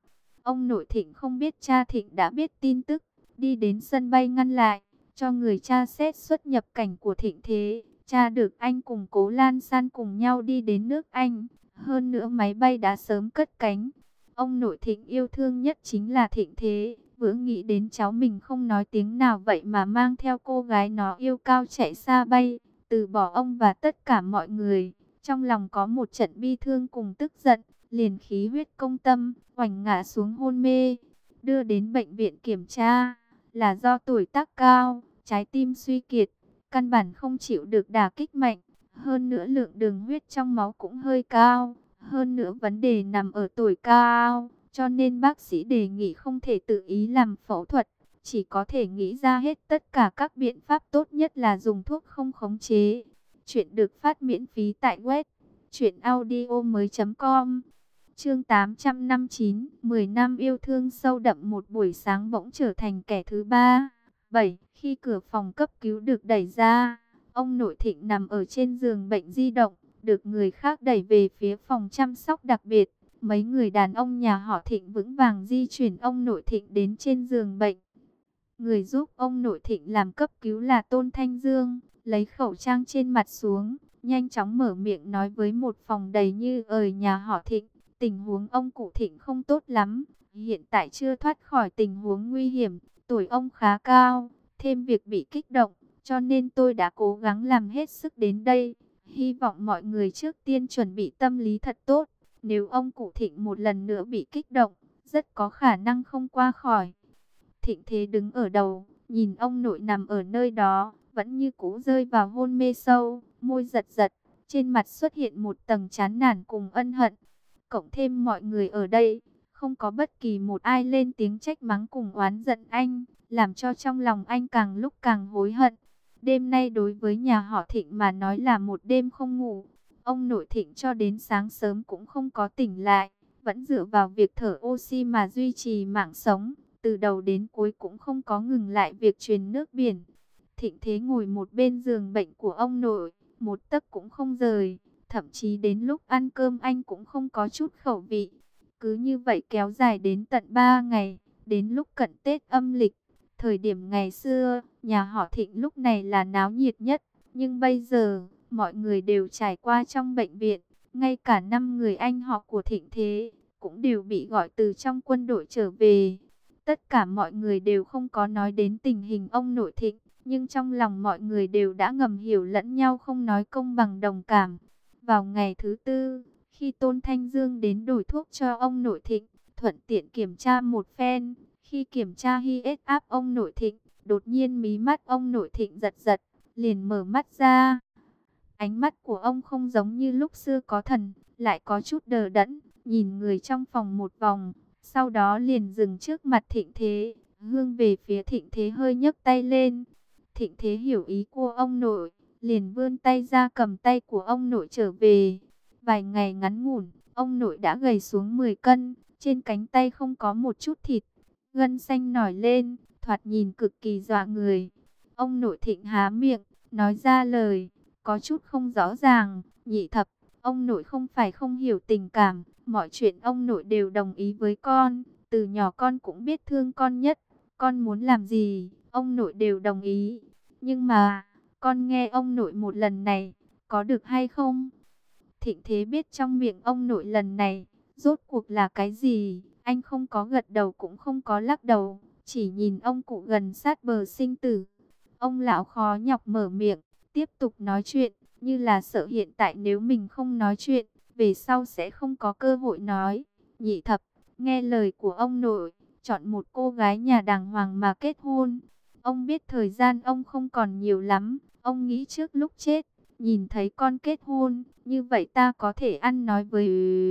S1: Ông nội Thịnh không biết cha Thịnh đã biết tin tức, đi đến sân bay ngăn lại, cho người tra xét xuất nhập cảnh của Thịnh Thế. Cha được anh cùng Cố Lan San cùng nhau đi đến nước Anh, hơn nữa máy bay đã sớm cất cánh. Ông nội Thịnh yêu thương nhất chính là Thịnh Thế, vừa nghĩ đến cháu mình không nói tiếng nào vậy mà mang theo cô gái nó yêu cao chạy xa bay, từ bỏ ông và tất cả mọi người. Trong lòng có một trận bi thương cùng tức giận, liền khí huyết công tâm, oảnh ngã xuống hôn mê, đưa đến bệnh viện kiểm tra, là do tuổi tác cao, trái tim suy kiệt, căn bản không chịu được đả kích mạnh, hơn nữa lượng đường huyết trong máu cũng hơi cao, hơn nữa vấn đề nằm ở tuổi cao, cho nên bác sĩ đề nghị không thể tự ý làm phẫu thuật, chỉ có thể nghĩ ra hết tất cả các biện pháp tốt nhất là dùng thuốc không khống chế. Chuyện được phát miễn phí tại web truyện audio mới.com. Chương tám trăm năm mươi chín, mười năm yêu thương sâu đậm một buổi sáng bỗng trở thành kẻ thứ ba. bảy. Khi cửa phòng cấp cứu được đẩy ra, ông nội Thịnh nằm ở trên giường bệnh di động, được người khác đẩy về phía phòng chăm sóc đặc biệt. Mấy người đàn ông nhà họ Thịnh vững vàng di chuyển ông nội Thịnh đến trên giường bệnh. Người giúp ông nội Thịnh làm cấp cứu là Tôn Thanh Dương, lấy khẩu trang trên mặt xuống, nhanh chóng mở miệng nói với một phòng đầy như ời nhà họ Thịnh. Tình huống ông cụ Thịnh không tốt lắm, hiện tại chưa thoát khỏi tình huống nguy hiểm, tuổi ông khá cao, thêm việc bị kích động, cho nên tôi đã cố gắng làm hết sức đến đây. Hy vọng mọi người trước tiên chuẩn bị tâm lý thật tốt, nếu ông cụ Thịnh một lần nữa bị kích động, rất có khả năng không qua khỏi. Thịnh Thế đứng ở đầu, nhìn ông nội nằm ở nơi đó, vẫn như cũ rơi vào hôn mê sâu, môi giật giật, trên mặt xuất hiện một tầng chán nản cùng ân hận. Cộng thêm mọi người ở đây, không có bất kỳ một ai lên tiếng trách mắng cùng oán giận anh, làm cho trong lòng anh càng lúc càng hối hận. Đêm nay đối với nhà họ Thịnh mà nói là một đêm không ngủ. Ông nội Thịnh cho đến sáng sớm cũng không có tỉnh lại, vẫn dựa vào việc thở oxy mà duy trì mạng sống. Từ đầu đến cuối cũng không có ngừng lại việc truyền nước biển. Thịnh Thế ngồi một bên giường bệnh của ông nội, một tấc cũng không rời. Thậm chí đến lúc ăn cơm anh cũng không có chút khẩu vị. Cứ như vậy kéo dài đến tận ba ngày, đến lúc cận Tết âm lịch. Thời điểm ngày xưa, nhà họ Thịnh lúc này là náo nhiệt nhất. Nhưng bây giờ, mọi người đều trải qua trong bệnh viện. Ngay cả năm người anh họ của Thịnh Thế, cũng đều bị gọi từ trong quân đội trở về. Tất cả mọi người đều không có nói đến tình hình ông nội Thịnh. Nhưng trong lòng mọi người đều đã ngầm hiểu lẫn nhau, không nói công bằng đồng cảm. Vào ngày thứ tư, khi Tôn Thanh Dương đến đổi thuốc cho ông nội Thịnh, thuận tiện kiểm tra một phen. Khi kiểm tra huyết áp ông nội Thịnh, đột nhiên mí mắt ông nội Thịnh giật giật, liền mở mắt ra. Ánh mắt của ông không giống như lúc xưa có thần, lại có chút đờ đẫn, nhìn người trong phòng một vòng, sau đó liền dừng trước mặt Thịnh Thế, hướng về phía Thịnh Thế hơi nhấc tay lên. Thịnh Thế hiểu ý của ông nội, liền vươn tay ra cầm tay của ông nội trở về. Vài ngày ngắn ngủn, ông nội đã gầy xuống mười cân, trên cánh tay không có một chút thịt, gân xanh nổi lên, thoạt nhìn cực kỳ dọa người. Ông nội Thịnh há miệng, nói ra lời, có chút không rõ ràng. Nhị thập, ông nội không phải không hiểu tình cảm, mọi chuyện ông nội đều đồng ý với con. Từ nhỏ con cũng biết thương con nhất, con muốn làm gì, ông nội đều đồng ý. Nhưng mà, con nghe ông nội một lần này, có được hay không? Thịnh Thế biết trong miệng ông nội lần này, rốt cuộc là cái gì? Anh không có gật đầu cũng không có lắc đầu, chỉ nhìn ông cụ gần sát bờ sinh tử. Ông lão khó nhọc mở miệng, tiếp tục nói chuyện, như là sợ hiện tại nếu mình không nói chuyện, về sau sẽ không có cơ hội nói. Nhị thập, nghe lời của ông nội, chọn một cô gái nhà đàng hoàng mà kết hôn. Ông biết thời gian ông không còn nhiều lắm, ông nghĩ trước lúc chết, nhìn thấy con kết hôn, như vậy ta có thể ăn nói với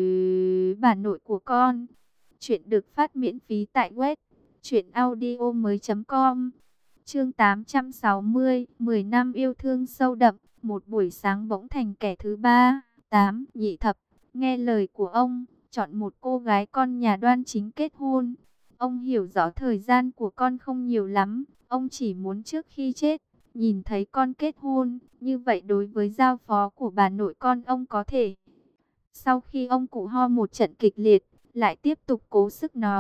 S1: bà nội của con. Chuyện được phát miễn phí tại web truyện audio mới.com. Chương tám trăm sáu mươi, mười năm yêu thương sâu đậm, một buổi sáng bỗng thành kẻ thứ ba. tám. Nhị thập, nghe lời của ông, chọn một cô gái con nhà đoan chính kết hôn. Ông hiểu rõ thời gian của con không nhiều lắm, ông chỉ muốn trước khi chết, nhìn thấy con kết hôn, như vậy đối với giao phó của bà nội con ông có thể. Sau khi ông cụ ho một trận kịch liệt, lại tiếp tục cố sức nói,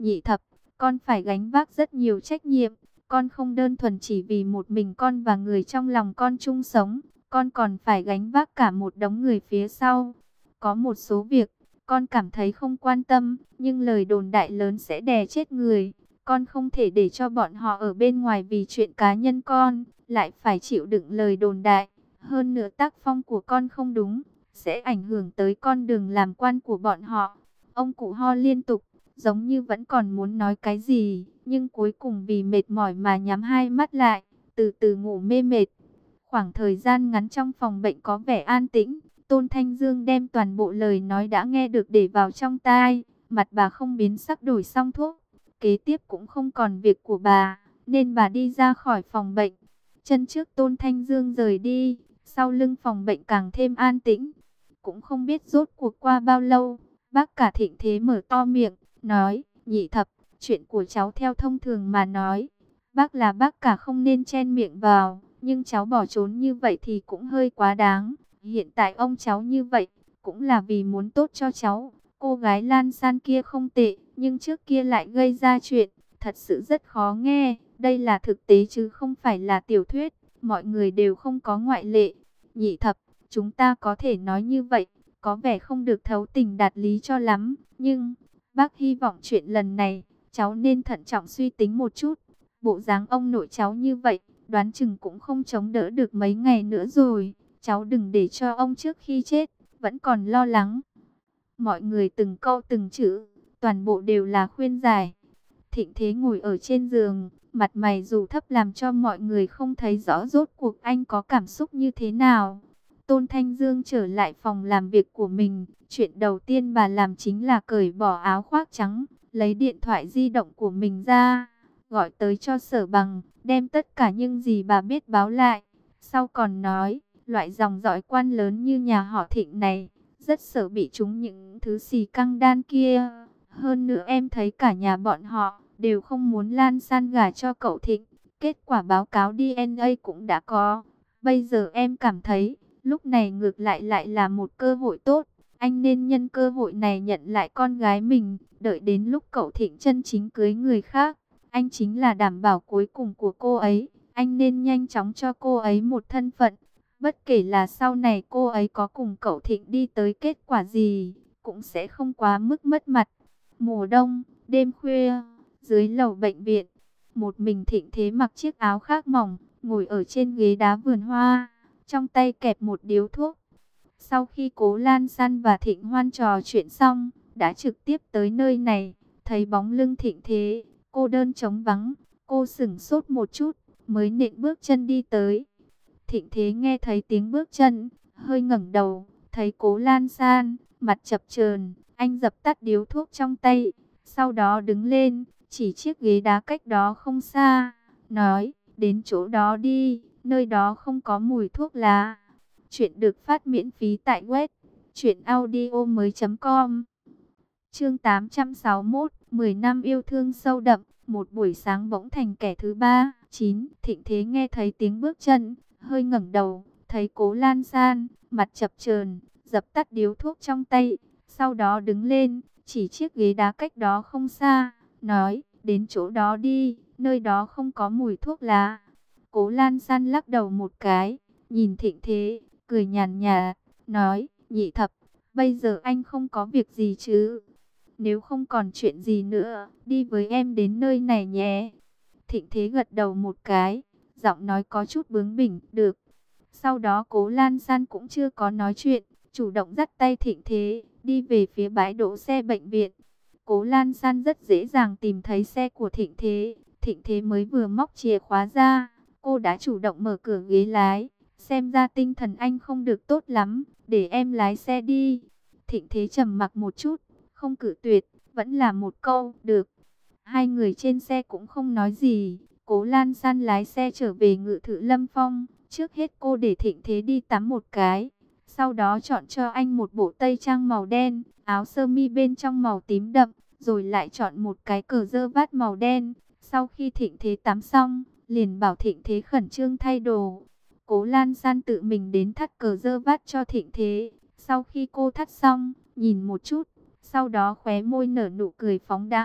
S1: nhị thập, con phải gánh vác rất nhiều trách nhiệm. Con không đơn thuần chỉ vì một mình con và người trong lòng con chung sống, con còn phải gánh vác cả một đống người phía sau. Có một số việc, con cảm thấy không quan tâm, nhưng lời đồn đại lớn sẽ đè chết người. Con không thể để cho bọn họ ở bên ngoài vì chuyện cá nhân con, lại phải chịu đựng lời đồn đại. Hơn nữa tác phong của con không đúng, sẽ ảnh hưởng tới con đường làm quan của bọn họ. Ông cụ ho liên tục, giống như vẫn còn muốn nói cái gì, nhưng cuối cùng vì mệt mỏi mà nhắm hai mắt lại, từ từ ngủ mê mệt. Khoảng thời gian ngắn trong phòng bệnh có vẻ an tĩnh, Tôn Thanh Dương đem toàn bộ lời nói đã nghe được để vào trong tai, mặt bà không biến sắc, đổi xong thuốc. Kế tiếp cũng không còn việc của bà, nên bà đi ra khỏi phòng bệnh. Chân trước Tôn Thanh Dương rời đi, sau lưng phòng bệnh càng thêm an tĩnh. Cũng không biết rốt cuộc qua bao lâu, bác cả Thịnh Thế mở to miệng, nói, nhị thập, chuyện của cháu theo thông thường mà nói. Bác là bác cả không nên chen miệng vào, nhưng cháu bỏ trốn như vậy thì cũng hơi quá đáng. Hiện tại ông cháu như vậy, cũng là vì muốn tốt cho cháu. Cô gái Lan San kia không tệ, nhưng trước kia lại gây ra chuyện, thật sự rất khó nghe. Đây là thực tế chứ không phải là tiểu thuyết, mọi người đều không có ngoại lệ. Nhị thập, chúng ta có thể nói như vậy, có vẻ không được thấu tình đạt lý cho lắm, nhưng bác hy vọng chuyện lần này, cháu nên thận trọng suy tính một chút. Bộ dáng ông nội cháu như vậy, đoán chừng cũng không chống đỡ được mấy ngày nữa rồi. Cháu đừng để cho ông trước khi chết, vẫn còn lo lắng. Mọi người từng câu từng chữ, toàn bộ đều là khuyên giải. Thịnh Thế ngồi ở trên giường, mặt mày dù thấp làm cho mọi người không thấy rõ rốt cuộc anh có cảm xúc như thế nào. Tôn Thanh Dương trở lại phòng làm việc của mình, chuyện đầu tiên bà làm chính là cởi bỏ áo khoác trắng, lấy điện thoại di động của mình ra, gọi tới cho Sở Bằng, đem tất cả những gì bà biết báo lại. Sau còn nói, loại dòng dõi quan lớn như nhà họ Thịnh này, rất sợ bị trúng những thứ xì căng đan kia. Hơn nữa em thấy cả nhà bọn họ đều không muốn Lan San gả cho cậu Thịnh. Kết quả báo cáo đê en a cũng đã có. Bây giờ em cảm thấy, lúc này ngược lại lại là một cơ hội tốt. Anh nên nhân cơ hội này nhận lại con gái mình. Đợi đến lúc cậu Thịnh chân chính cưới người khác, anh chính là đảm bảo cuối cùng của cô ấy. Anh nên nhanh chóng cho cô ấy một thân phận. Bất kể là sau này cô ấy có cùng cậu Thịnh đi tới kết quả gì, cũng sẽ không quá mức mất mặt. Mùa đông, đêm khuya, dưới lầu bệnh viện, một mình Thịnh Thế mặc chiếc áo khác mỏng, ngồi ở trên ghế đá vườn hoa, trong tay kẹp một điếu thuốc. Sau khi Cố Lan San và Thịnh Hoan trò chuyện xong, đã trực tiếp tới nơi này, thấy bóng lưng Thịnh Thế, cô đơn trống vắng, cô sửng sốt một chút, mới nện bước chân đi tới. Thịnh Thế nghe thấy tiếng bước chân, hơi ngẩng đầu, thấy Cố Lan San, mặt chập chờn, anh dập tắt điếu thuốc trong tay, sau đó đứng lên, chỉ chiếc ghế đá cách đó không xa, nói, đến chỗ đó đi, nơi đó không có mùi thuốc lá. Chuyện được phát miễn phí tại web truyện audio mới chấm com. Chương tám trăm sáu mươi mốt, mười năm yêu thương sâu đậm, một buổi sáng bỗng thành kẻ thứ ba. Chín, Thịnh Thế nghe thấy tiếng bước chân, hơi ngẩng đầu, thấy Cố Lan San, mặt chập chờn, dập tắt điếu thuốc trong tay, sau đó đứng lên, chỉ chiếc ghế đá cách đó không xa, nói, đến chỗ đó đi, nơi đó không có mùi thuốc lá. Cố Lan San lắc đầu một cái, nhìn Thịnh Thế, cười nhàn nhạt, nói, nhị thập, bây giờ anh không có việc gì chứ? Nếu không còn chuyện gì nữa, đi với em đến nơi này nhé. Thịnh Thế gật đầu một cái, giọng nói có chút bướng bỉnh, được. Sau đó Cố Lan San cũng chưa có nói chuyện, chủ động dắt tay Thịnh Thế, đi về phía bãi đỗ xe bệnh viện. Cố Lan San rất dễ dàng tìm thấy xe của Thịnh Thế, Thịnh Thế mới vừa móc chìa khóa ra, cô đã chủ động mở cửa ghế lái, xem ra tinh thần anh không được tốt lắm, để em lái xe đi. Thịnh Thế trầm mặc một chút, không cự tuyệt, vẫn là một câu, được. Hai người trên xe cũng không nói gì, Cố Lan San lái xe trở về Ngự Thự Lâm Phong. Trước hết cô để Thịnh Thế đi tắm một cái, sau đó chọn cho anh một bộ tây trang màu đen, áo sơ mi bên trong màu tím đậm, rồi lại chọn một cái cờ dơ vát màu đen. Sau khi Thịnh Thế tắm xong, liền bảo Thịnh Thế khẩn trương thay đồ. Cố Lan San tự mình đến thắt cờ dơ vát cho Thịnh Thế. Sau khi cô thắt xong, nhìn một chút, sau đó khóe môi nở nụ cười phóng đãng,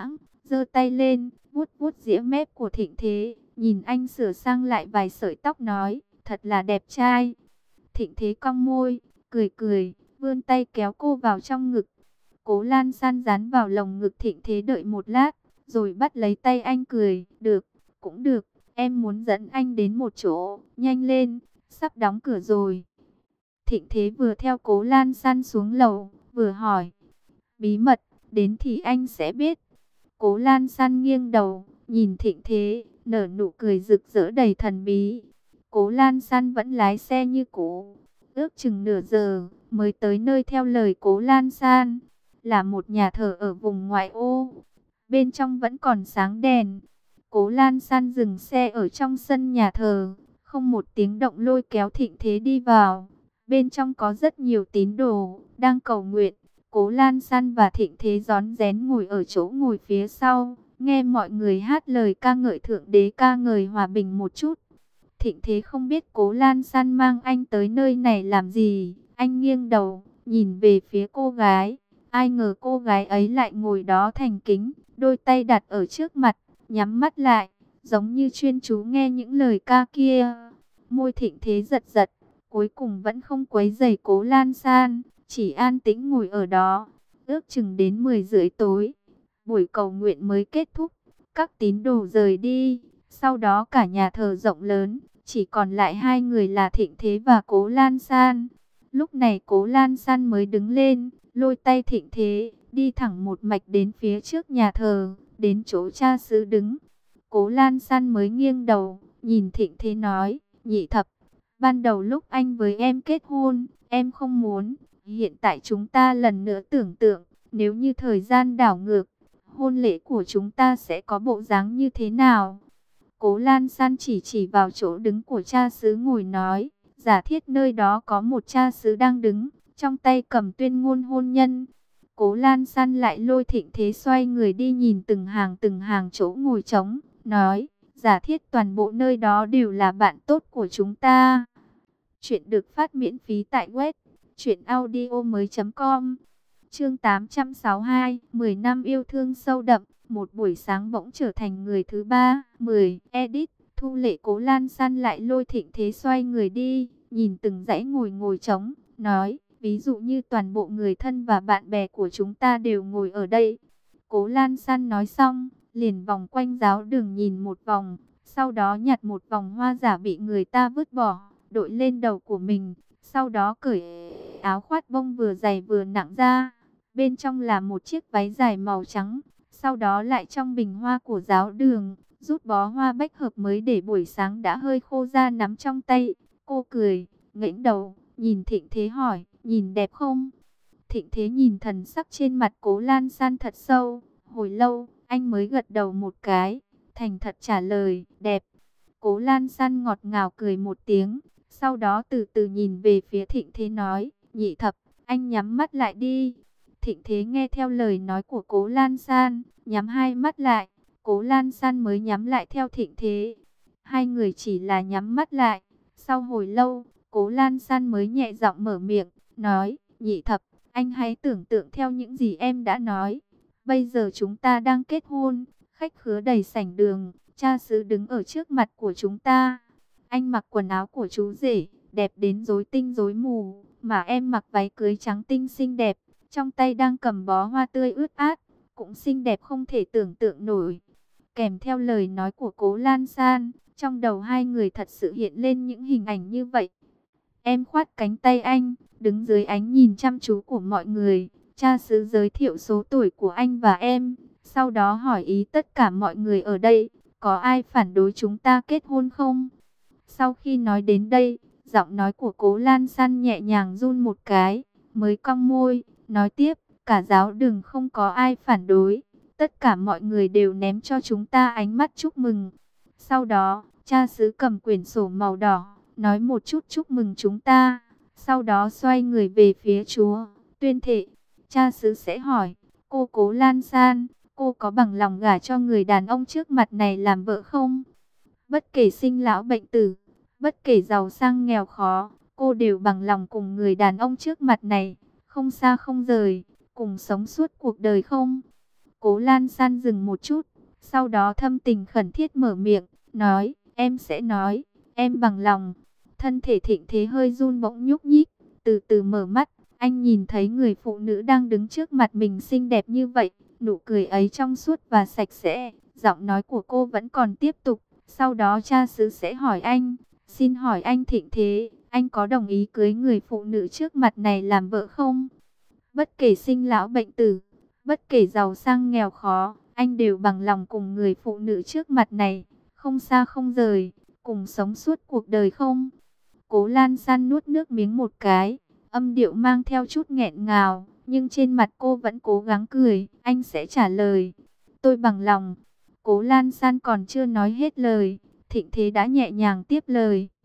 S1: giơ tay lên, vuốt vuốt rĩa mép của Thịnh Thế, nhìn anh sửa sang lại vài sợi tóc nói, thật là đẹp trai. Thịnh Thế cong môi, cười cười, vươn tay kéo cô vào trong ngực. Cố Lan San dán vào lồng ngực Thịnh Thế đợi một lát, rồi bắt lấy tay anh cười, được, cũng được, em muốn dẫn anh đến một chỗ, nhanh lên, sắp đóng cửa rồi. Thịnh Thế vừa theo Cố Lan San xuống lầu, vừa hỏi, bí mật, đến thì anh sẽ biết. Cố Lan San nghiêng đầu, nhìn Thịnh Thế, nở nụ cười rực rỡ đầy thần bí. Cố Lan San vẫn lái xe như cũ, ước chừng nửa giờ mới tới nơi. Theo lời Cố Lan San, là một nhà thờ ở vùng ngoại ô, bên trong vẫn còn sáng đèn. Cố Lan San dừng xe ở trong sân nhà thờ, không một tiếng động lôi kéo Thịnh Thế đi vào. Bên trong có rất nhiều tín đồ đang cầu nguyện. Cố Lan San và Thịnh Thế rón rén ngồi ở chỗ ngồi phía sau, nghe mọi người hát lời ca ngợi Thượng Đế, ca ngợi hòa bình một chút. Thịnh Thế không biết Cố Lan San mang anh tới nơi này làm gì, anh nghiêng đầu, nhìn về phía cô gái. Ai ngờ cô gái ấy lại ngồi đó thành kính, đôi tay đặt ở trước mặt, nhắm mắt lại, giống như chuyên chú nghe những lời ca kia. Môi Thịnh Thế giật giật, cuối cùng vẫn không quấy rầy Cố Lan San, chỉ an tĩnh ngồi ở đó. Ước chừng đến mười rưỡi tối, buổi cầu nguyện mới kết thúc, các tín đồ rời đi. Sau đó cả nhà thờ rộng lớn, chỉ còn lại hai người là Thịnh Thế và Cố Lan San. Lúc này Cố Lan San mới đứng lên, lôi tay Thịnh Thế, đi thẳng một mạch đến phía trước nhà thờ, đến chỗ cha xứ đứng. Cố Lan San mới nghiêng đầu, nhìn Thịnh Thế nói, nhị thập, ban đầu lúc anh với em kết hôn, em không muốn. Hiện tại chúng ta lần nữa tưởng tượng, nếu như thời gian đảo ngược, hôn lễ của chúng ta sẽ có bộ dáng như thế nào? Cố Lan San chỉ chỉ vào chỗ đứng của cha xứ ngồi nói, giả thiết nơi đó có một cha xứ đang đứng, trong tay cầm tuyên ngôn hôn nhân. Cố Lan San lại lôi Thịnh Thế xoay người đi nhìn từng hàng từng hàng chỗ ngồi trống, nói, giả thiết toàn bộ nơi đó đều là bạn tốt của chúng ta. Chuyện được phát miễn phí tại web truyện audio mới chấm com. Chương tám trăm sáu mươi hai, mười năm yêu thương sâu đậm, một buổi sáng bỗng trở thành người thứ ba. mười. Edit, Thu Lệ. Cố Lan San lại lôi Thịnh Thế xoay người đi, nhìn từng dãy ngồi ngồi trống, nói, ví dụ như toàn bộ người thân và bạn bè của chúng ta đều ngồi ở đây. Cố Lan San nói xong, liền vòng quanh giáo đường nhìn một vòng, sau đó nhặt một vòng hoa giả bị người ta vứt bỏ, đội lên đầu của mình, sau đó cởi áo khoác bông vừa dày vừa nặng ra. Bên trong là một chiếc váy dài màu trắng, sau đó lại trong bình hoa của giáo đường, rút bó hoa bách hợp mới để buổi sáng đã hơi khô ra nắm trong tay. Cô cười, ngẩng đầu, nhìn Thịnh Thế hỏi, nhìn đẹp không? Thịnh Thế nhìn thần sắc trên mặt Cố Lan San thật sâu, hồi lâu, anh mới gật đầu một cái, thành thật trả lời, đẹp. Cố Lan San ngọt ngào cười một tiếng, sau đó từ từ nhìn về phía Thịnh Thế nói, nhị thập, anh nhắm mắt lại đi. Thịnh Thế nghe theo lời nói của Cố Lan San, nhắm hai mắt lại. Cố Lan San mới nhắm lại theo Thịnh Thế. Hai người chỉ là nhắm mắt lại. Sau hồi lâu, Cố Lan San mới nhẹ giọng mở miệng, nói, nhị thập, anh hãy tưởng tượng theo những gì em đã nói. Bây giờ chúng ta đang kết hôn, khách khứa đầy sảnh đường, cha xứ đứng ở trước mặt của chúng ta. Anh mặc quần áo của chú rể, đẹp đến rối tinh rối mù, mà em mặc váy cưới trắng tinh xinh đẹp, trong tay đang cầm bó hoa tươi ướt át, cũng xinh đẹp không thể tưởng tượng nổi. Kèm theo lời nói của Cố Lan San, trong đầu hai người thật sự hiện lên những hình ảnh như vậy. Em khoát cánh tay anh, đứng dưới ánh nhìn chăm chú của mọi người. Cha xứ giới thiệu số tuổi của anh và em, sau đó hỏi ý tất cả mọi người ở đây, có ai phản đối chúng ta kết hôn không? Sau khi nói đến đây, giọng nói của Cố Lan San nhẹ nhàng run một cái, mới cong môi, nói tiếp, cả giáo đường không có ai phản đối, tất cả mọi người đều ném cho chúng ta ánh mắt chúc mừng. Sau đó, cha xứ cầm quyển sổ màu đỏ, nói một chút chúc mừng chúng ta, sau đó xoay người về phía Chúa, tuyên thệ. Cha xứ sẽ hỏi, cô Cố Lan San, cô có bằng lòng gả cho người đàn ông trước mặt này làm vợ không? Bất kể sinh lão bệnh tử, bất kể giàu sang nghèo khó, cô đều bằng lòng cùng người đàn ông trước mặt này, không xa không rời, cùng sống suốt cuộc đời không? Cố Lan San dừng một chút, sau đó thâm tình khẩn thiết mở miệng, nói, em sẽ nói, em bằng lòng. Thân thể Thịnh Thế hơi run bỗng nhúc nhích, từ từ mở mắt, anh nhìn thấy người phụ nữ đang đứng trước mặt mình xinh đẹp như vậy, nụ cười ấy trong suốt và sạch sẽ, giọng nói của cô vẫn còn tiếp tục, sau đó cha xứ sẽ hỏi anh, xin hỏi anh Thịnh Thế, anh có đồng ý cưới người phụ nữ trước mặt này làm vợ không? Bất kể sinh lão bệnh tử, bất kể giàu sang nghèo khó, anh đều bằng lòng cùng người phụ nữ trước mặt này, không xa không rời, cùng sống suốt cuộc đời không? Cố Lan San nuốt nước miếng một cái, âm điệu mang theo chút nghẹn ngào, nhưng trên mặt cô vẫn cố gắng cười, anh sẽ trả lời, tôi bằng lòng. Cố Lan San còn chưa nói hết lời, Thịnh Thế đã nhẹ nhàng tiếp lời.